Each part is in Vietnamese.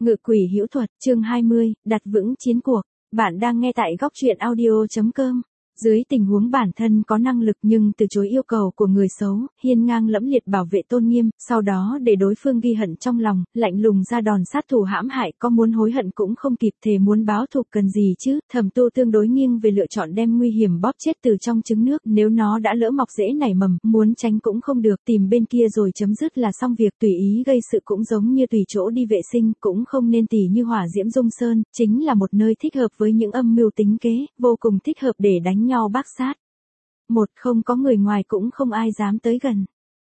Ngự quỷ hữu thuật, chương 20, đặt vững chiến cuộc. Bạn đang nghe tại góc truyện audio.com. Dưới tình huống bản thân có năng lực nhưng từ chối yêu cầu của người xấu, hiên ngang lẫm liệt bảo vệ tôn nghiêm, sau đó để đối phương ghi hận trong lòng, lạnh lùng ra đòn sát thủ hãm hại, có muốn hối hận cũng không kịp, thề muốn báo thù cần gì chứ. Thẩm Tu tương đối nghiêng về lựa chọn đem nguy hiểm bóp chết từ trong trứng nước, nếu nó đã lỡ mọc rễ nảy mầm, muốn tránh cũng không được, tìm bên kia rồi chấm dứt là xong việc. Tùy ý gây sự cũng giống như tùy chỗ đi vệ sinh, cũng không nên tỉ như Hỏa Diễm Dung Sơn, chính là một nơi thích hợp với những âm mưu tính kế, vô cùng thích hợp để đánh nhau bác sát. 1. Không có người ngoài cũng không ai dám tới gần.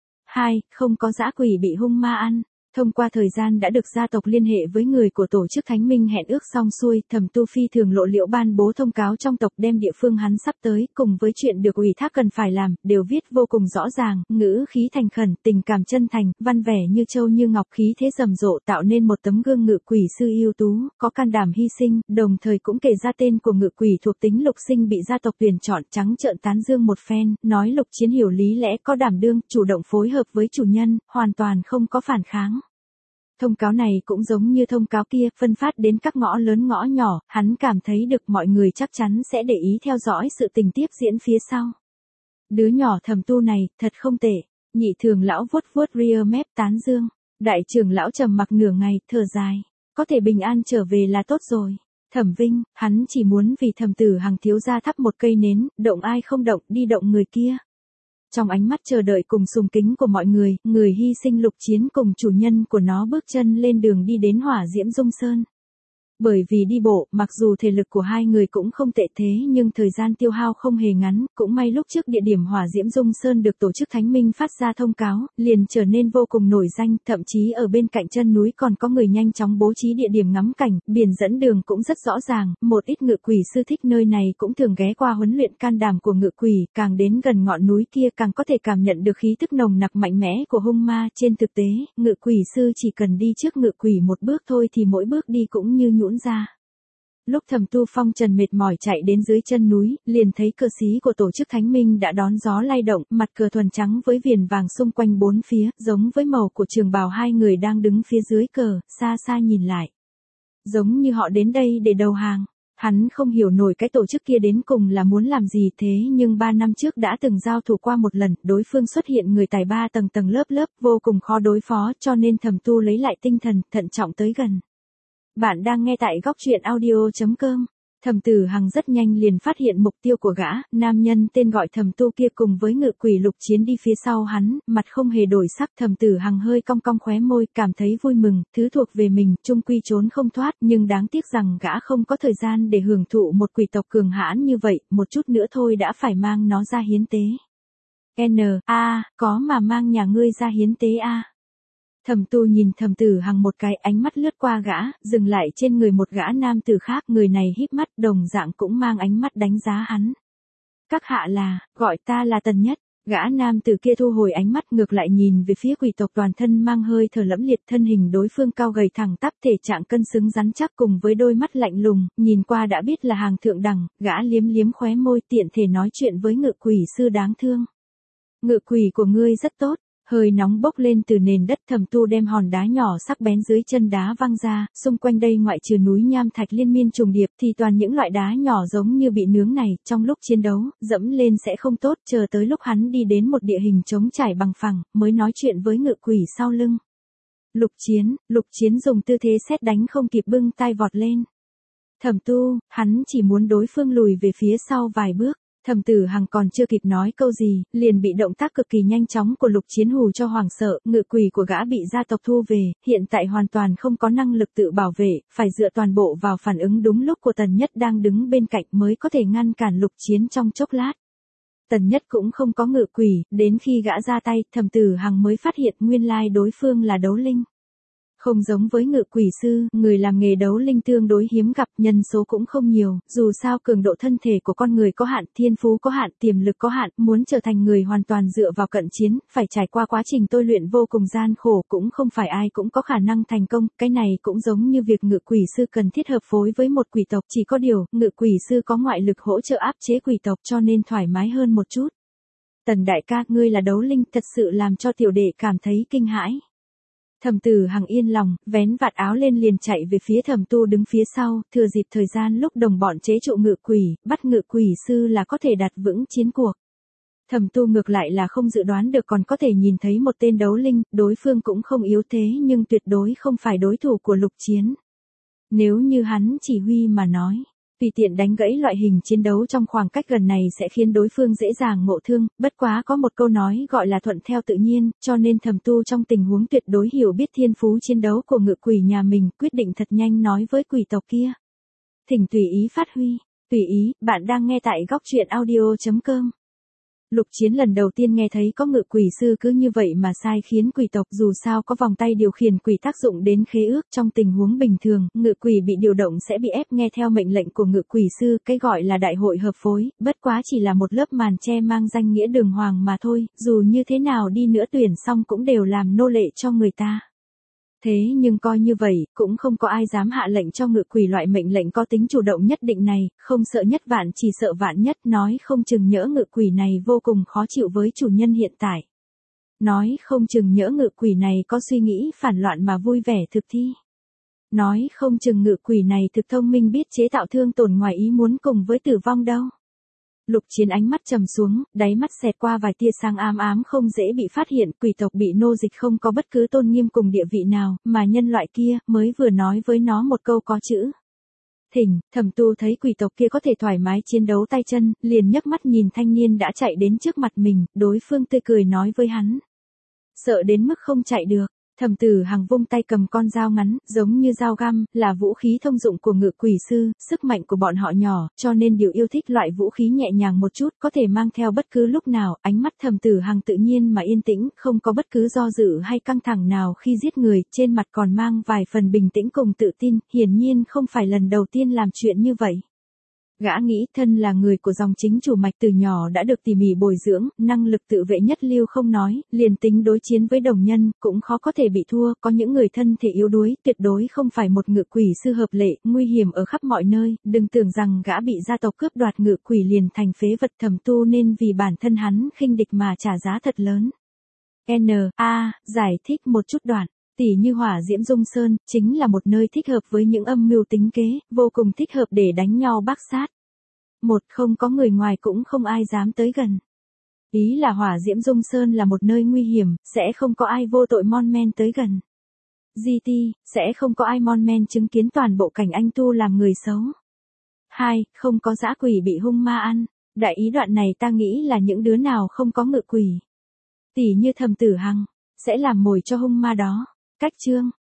2. Không có dã quỷ bị hung ma ăn. Thông qua thời gian đã được gia tộc liên hệ với người của tổ chức Thánh Minh hẹn ước xong xuôi, Thẩm Tu phi thường lộ liễu ban bố thông cáo trong tộc, đem địa phương hắn sắp tới, cùng với chuyện được ủy thác cần phải làm, đều viết vô cùng rõ ràng, ngữ khí thành khẩn, tình cảm chân thành, văn vẻ như châu như ngọc, khí thế rầm rộ, tạo nên một tấm gương ngự quỷ sư ưu tú, có can đảm hy sinh, đồng thời cũng kể ra tên của ngự quỷ thuộc tính Lục Sinh bị gia tộc tuyển chọn, trắng trợn tán dương một phen, nói Lục Chiến hiểu lý lẽ, có đảm đương, chủ động phối hợp với chủ nhân, hoàn toàn không có phản kháng. Thông cáo này cũng giống như thông cáo kia, phân phát đến các ngõ lớn ngõ nhỏ, hắn cảm thấy được mọi người chắc chắn sẽ để ý theo dõi sự tình tiếp diễn phía sau. Đứa nhỏ Thẩm Tu này, thật không tệ. Nhị thường lão vuốt vuốt ria mép tán dương. Đại trưởng lão trầm mặc nửa ngày, thở dài. Có thể bình an trở về là tốt rồi. Thẩm Vinh, hắn chỉ muốn vì Thẩm Tử Hằng thiếu gia thắp một cây nến, động ai không động, đi động người kia. Trong ánh mắt chờ đợi cùng sùng kính của mọi người, người hy sinh Lục Chiến cùng chủ nhân của nó bước chân lên đường đi đến Hỏa Diễm Dung Sơn. Bởi vì đi bộ, mặc dù thể lực của hai người cũng không tệ thế nhưng thời gian tiêu hao không hề ngắn, cũng may lúc trước địa điểm Hỏa Diễm Dung Sơn được tổ chức Thánh Minh phát ra thông cáo, liền trở nên vô cùng nổi danh, thậm chí ở bên cạnh chân núi còn có người nhanh chóng bố trí địa điểm ngắm cảnh, biển dẫn đường cũng rất rõ ràng, một ít ngự quỷ sư thích nơi này cũng thường ghé qua huấn luyện can đảm của ngự quỷ, càng đến gần ngọn núi kia càng có thể cảm nhận được khí tức nồng nặc mạnh mẽ của hung ma. Trên thực tế, ngự quỷ sư chỉ cần đi trước ngự quỷ một bước thôi thì mỗi bước đi cũng như nhũn ra. Lúc Thẩm Tu phong trần mệt mỏi chạy đến dưới chân núi, liền thấy cờ xí của tổ chức Thánh Minh đã đón gió lay động, mặt cờ thuần trắng với viền vàng xung quanh bốn phía, giống với màu của trường bào hai người đang đứng phía dưới cờ, xa xa nhìn lại. Giống như họ đến đây để đầu hàng. Hắn không hiểu nổi cái tổ chức kia đến cùng là muốn làm gì thế nhưng 3 năm trước đã từng giao thủ qua một lần, đối phương xuất hiện người tài ba tầng tầng lớp lớp, vô cùng khó đối phó, cho nên Thẩm Tu lấy lại tinh thần, thận trọng tới gần. Bạn đang nghe tại góc truyện audio.com. Thẩm Tử Hằng rất nhanh liền phát hiện mục tiêu của gã, nam nhân tên gọi Thẩm Tu kia cùng với ngự quỷ Lục Chiến đi phía sau hắn, mặt không hề đổi sắc. Thẩm Tử Hằng hơi cong cong khóe môi, cảm thấy vui mừng, thứ thuộc về mình, chung quy trốn không thoát, nhưng đáng tiếc rằng gã không có thời gian để hưởng thụ một quỷ tộc cường hãn như vậy, một chút nữa thôi đã phải mang nó ra hiến tế. Có mà mang nhà ngươi ra hiến tế a. Thẩm Tu nhìn Thẩm Tử Hằng một cái, ánh mắt lướt qua gã, dừng lại trên người một gã nam tử khác, người này híp mắt, đồng dạng cũng mang ánh mắt đánh giá hắn. Các hạ là, gọi ta là Tần Nhất. Gã nam tử kia thu hồi ánh mắt, ngược lại nhìn về phía quỷ tộc toàn thân mang hơi thở lẫm liệt, thân hình đối phương cao gầy thẳng tắp, thể trạng cân xứng rắn chắc cùng với đôi mắt lạnh lùng, nhìn qua đã biết là hàng thượng đẳng. Gã liếm liếm khóe môi, tiện thể nói chuyện với ngự quỷ sư đáng thương. Ngự quỷ của ngươi rất tốt. Hơi nóng bốc lên từ nền đất. Thẩm Tu đem hòn đá nhỏ sắc bén dưới chân đá văng ra, xung quanh đây ngoại trừ núi nham thạch liên miên trùng điệp thì toàn những loại đá nhỏ giống như bị nướng này, trong lúc chiến đấu, dẫm lên sẽ không tốt, chờ tới lúc hắn đi đến một địa hình trống trải bằng phẳng, mới nói chuyện với ngự quỷ sau lưng. Lục Chiến dùng tư thế sét đánh không kịp bưng tay vọt lên. Thẩm Tu, hắn chỉ muốn đối phương lùi về phía sau vài bước. Thẩm Tử Hằng còn chưa kịp nói câu gì, liền bị động tác cực kỳ nhanh chóng của Lục Chiến hù cho hoảng sợ, ngự quỷ của gã bị gia tộc thu về, hiện tại hoàn toàn không có năng lực tự bảo vệ, phải dựa toàn bộ vào phản ứng đúng lúc của Tần Nhất đang đứng bên cạnh mới có thể ngăn cản Lục Chiến trong chốc lát. Tần Nhất cũng không có ngự quỷ, đến khi gã ra tay, Thẩm Tử Hằng mới phát hiện nguyên lai đối phương là đấu linh. Không giống với ngự quỷ sư, người làm nghề đấu linh tương đối hiếm gặp, nhân số cũng không nhiều, dù sao cường độ thân thể của con người có hạn, thiên phú có hạn, tiềm lực có hạn, muốn trở thành người hoàn toàn dựa vào cận chiến, phải trải qua quá trình tôi luyện vô cùng gian khổ, cũng không phải ai cũng có khả năng thành công, cái này cũng giống như việc ngự quỷ sư cần thiết hợp phối với một quỷ tộc, chỉ có điều, ngự quỷ sư có ngoại lực hỗ trợ áp chế quỷ tộc cho nên thoải mái hơn một chút. Tần đại ca, ngươi là đấu linh, thật sự làm cho tiểu đệ cảm thấy kinh hãi. Thẩm Tử Hằng yên lòng, vén vạt áo lên liền chạy về phía Thẩm Tu đứng phía sau, thừa dịp thời gian lúc đồng bọn chế trụ ngự quỷ, bắt ngự quỷ sư là có thể đặt vững chiến cuộc. Thẩm Tu ngược lại là không dự đoán được còn có thể nhìn thấy một tên đấu linh, đối phương cũng không yếu thế nhưng tuyệt đối không phải đối thủ của Lục Chiến. Nếu như hắn chỉ huy mà nói, tùy tiện đánh gãy loại hình chiến đấu trong khoảng cách gần này sẽ khiến đối phương dễ dàng ngộ thương, bất quá có một câu nói gọi là thuận theo tự nhiên, cho nên Thẩm Tu trong tình huống tuyệt đối hiểu biết thiên phú chiến đấu của ngự quỷ nhà mình, quyết định thật nhanh nói với quỷ tộc kia. Thỉnh tùy ý phát huy, tùy ý, bạn đang nghe tại góc truyện audio.com. Lục Chiến lần đầu tiên nghe thấy có ngự quỷ sư cứ như vậy mà sai khiến quỷ tộc, dù sao có vòng tay điều khiển quỷ tác dụng đến khế ước, trong tình huống bình thường, ngự quỷ bị điều động sẽ bị ép nghe theo mệnh lệnh của ngự quỷ sư, cái gọi là đại hội hợp phối, bất quá chỉ là một lớp màn che mang danh nghĩa đường hoàng mà thôi, dù như thế nào đi nữa tuyển xong cũng đều làm nô lệ cho người ta. Thế nhưng coi như vậy, cũng không có ai dám hạ lệnh cho ngự quỷ loại mệnh lệnh có tính chủ động nhất định này, không sợ nhất vạn chỉ sợ vạn nhất, nói không chừng nhỡ ngự quỷ này vô cùng khó chịu với chủ nhân hiện tại. Nói không chừng nhỡ ngự quỷ này có suy nghĩ phản loạn mà vui vẻ thực thi. Nói không chừng ngự quỷ này thực thông minh biết chế tạo thương tổn ngoài ý muốn cùng với tử vong đâu. Lục Chiến ánh mắt trầm xuống, đáy mắt xẹt qua vài tia sáng ám ám không dễ bị phát hiện, quỷ tộc bị nô dịch không có bất cứ tôn nghiêm cùng địa vị nào, mà nhân loại kia mới vừa nói với nó một câu có chữ. Thỉnh, Thẩm Tu thấy quỷ tộc kia có thể thoải mái chiến đấu tay chân, liền nhấc mắt nhìn thanh niên đã chạy đến trước mặt mình, đối phương tươi cười nói với hắn. Sợ đến mức không chạy được. Thẩm Tử Hằng vung tay cầm con dao ngắn, giống như dao găm, là vũ khí thông dụng của ngự quỷ sư, sức mạnh của bọn họ nhỏ, cho nên điều yêu thích loại vũ khí nhẹ nhàng một chút, có thể mang theo bất cứ lúc nào, ánh mắt Thẩm Tử Hằng tự nhiên mà yên tĩnh, không có bất cứ do dự hay căng thẳng nào khi giết người, trên mặt còn mang vài phần bình tĩnh cùng tự tin, hiển nhiên không phải lần đầu tiên làm chuyện như vậy. Gã nghĩ thân là người của dòng chính chủ mạch từ nhỏ đã được tỉ mỉ bồi dưỡng, năng lực tự vệ nhất lưu không nói, liền tính đối chiến với đồng nhân, cũng khó có thể bị thua, có những người thân thể yếu đuối, tuyệt đối không phải một ngự quỷ sư hợp lệ, nguy hiểm ở khắp mọi nơi, đừng tưởng rằng gã bị gia tộc cướp đoạt ngự quỷ liền thành phế vật. Thẩm Tu nên vì bản thân hắn khinh địch mà trả giá thật lớn. Giải thích một chút đoạn. Tỉ như Hỏa Diễm Dung Sơn, chính là một nơi thích hợp với những âm mưu tính kế, vô cùng thích hợp để đánh nhau bác sát. Không có người ngoài cũng không ai dám tới gần. Ý là Hỏa Diễm Dung Sơn là một nơi nguy hiểm, sẽ không có ai vô tội mon men tới gần. GT, sẽ không có ai mon men chứng kiến toàn bộ cảnh anh tu làm người xấu. 2. Không có dã quỷ bị hung ma ăn. Đại ý đoạn này ta nghĩ là những đứa nào không có ngự quỷ. Tỉ như Thẩm Tử Hằng, sẽ làm mồi cho hung ma đó. Cách chương,